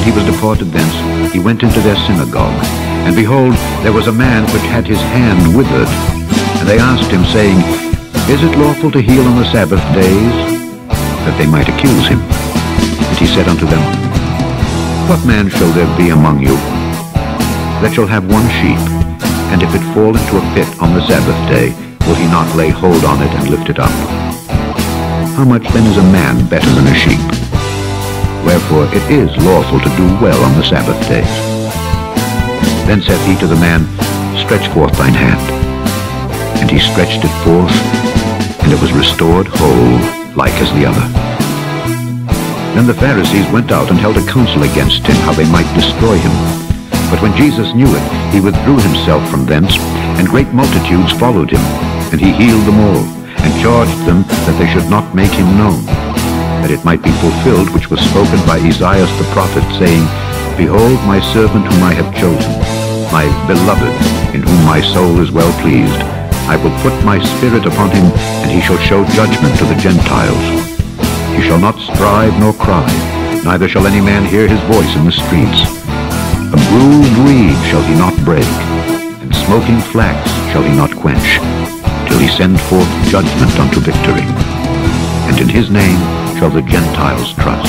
he was departed thence, he went into their synagogue. And behold, there was a man which had his hand withered. And they asked him, saying, Is it lawful to heal on the Sabbath days? That they might accuse him. And he said unto them, What man shall there be among you that shall have one sheep, and if it fall into a pit on the Sabbath day, will he not lay hold on it and lift it up? How much then is a man better than a sheep? Wherefore it is lawful to do well on the Sabbath days. Then said he to the man, Stretch forth thine hand. And he stretched it forth, and it was restored whole, like as the other. Then the Pharisees went out and held a council against him, how they might destroy him. But when Jesus knew it, he withdrew himself from thence, and great multitudes followed him. And he healed them all, and charged them that they should not make him known, that it might be fulfilled which was spoken by Esaias the prophet, saying, Behold my servant whom I have chosen, my beloved, in whom my soul is well pleased. I will put my spirit upon him, and he shall show judgment to the Gentiles. He shall not strive nor cry, neither shall any man hear his voice in the streets. A bruised reed shall he not break, and smoking flax shall he not quench, till he send forth judgment unto victory. And in his name shall the Gentiles trust.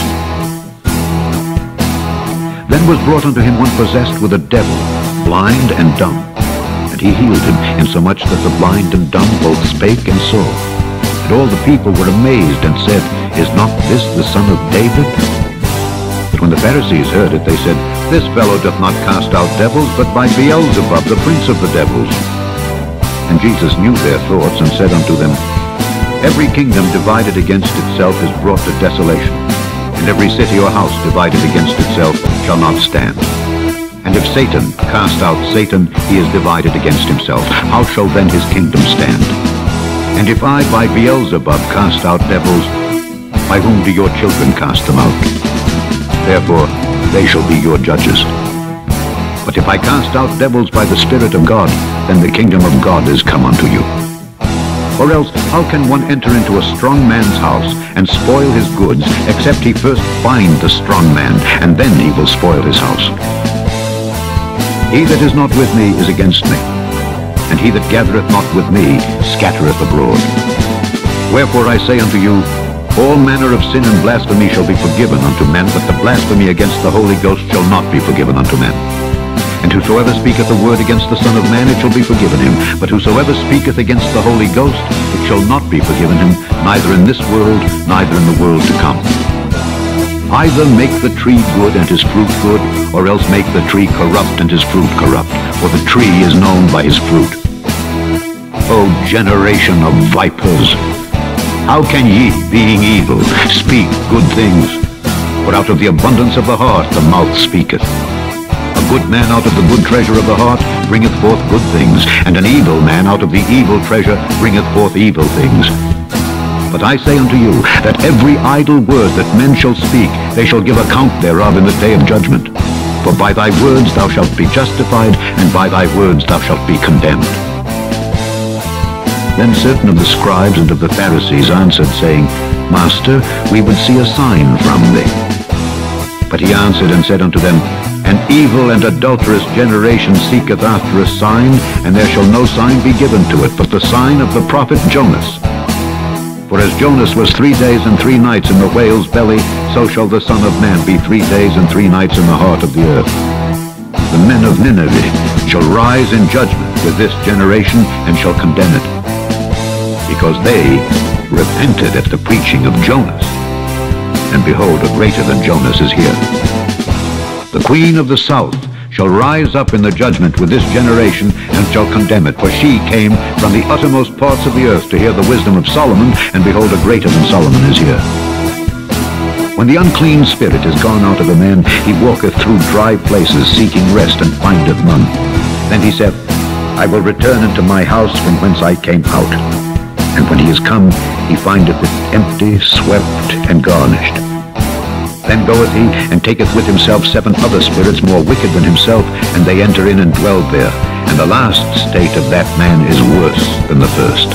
Then was brought unto him one possessed with a devil, blind and dumb. And he healed him, insomuch that the blind and dumb both spake and saw. And all the people were amazed, and said, Is not this the son of David? But when the Pharisees heard it, they said, This fellow doth not cast out devils, but by Beelzebub, the prince of the devils. And Jesus knew their thoughts, and said unto them, Every kingdom divided against itself is brought to desolation, and every city or house divided against itself shall not stand. And if Satan cast out Satan, he is divided against himself. How shall then his kingdom stand? And if I by Beelzebub cast out devils, by whom do your children cast them out? Therefore they shall be your judges. But if I cast out devils by the Spirit of God, then the kingdom of God is come unto you. Or else, how can one enter into a strong man's house and spoil his goods, except he first bind the strong man, and then he will spoil his house? He that is not with me is against me, and he that gathereth not with me scattereth abroad. Wherefore I say unto you, all manner of sin and blasphemy shall be forgiven unto men, but the blasphemy against the Holy Ghost shall not be forgiven unto men. And whosoever speaketh a word against the Son of Man, it shall be forgiven him. But whosoever speaketh against the Holy Ghost, it shall not be forgiven him, neither in this world, neither in the world to come. Either make the tree good and his fruit good, or else make the tree corrupt and his fruit corrupt, for the tree is known by his fruit. O generation of vipers, how can ye, being evil, speak good things? For out of the abundance of the heart the mouth speaketh. A good man out of the good treasure of the heart bringeth forth good things, and an evil man out of the evil treasure bringeth forth evil things. But I say unto you, that every idle word that men shall speak, they shall give account thereof in the day of judgment. For by thy words thou shalt be justified, and by thy words thou shalt be condemned. Then certain of the scribes and of the Pharisees answered, saying, Master, we would see a sign from thee. But he answered and said unto them, An evil and adulterous generation seeketh after a sign, and there shall no sign be given to it, but the sign of the prophet Jonas. For as Jonas was 3 days and 3 nights in the whale's belly, so shall the Son of Man be 3 days and 3 nights in the heart of the earth. The men of Nineveh shall rise in judgment with this generation, and shall condemn it, because they repented at the preaching of Jonas. And behold, a greater than Jonas is here. The queen of the south shall rise up in the judgment with this generation, and shall condemn it. For she came from the uttermost parts of the earth to hear the wisdom of Solomon, and behold, a greater than Solomon is here. When the unclean spirit is gone out of a man, he walketh through dry places, seeking rest, and findeth none. Then he saith, I will return into my house from whence I came out. And when he is come, he findeth it empty, swept, and garnished. Then goeth he, and taketh with himself 7 other spirits more wicked than himself, and they enter in and dwell there. And the last state of that man is worse than the first.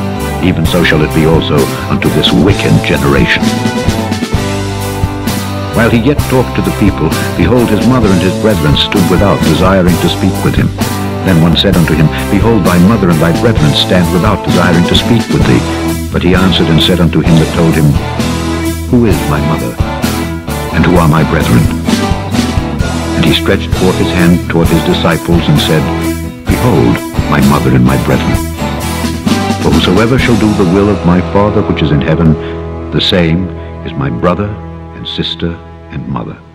Even so shall it be also unto this wicked generation. While he yet talked to the people, behold, his mother and his brethren stood without, desiring to speak with him. Then one said unto him, Behold, thy mother and thy brethren stand without, desiring to speak with thee. But he answered and said unto him that told him, Who is my mother, and who are my brethren? And he stretched forth his hand toward his disciples, and said, Behold, my mother and my brethren. For whosoever shall do the will of my Father which is in heaven, the same is my brother and sister and mother.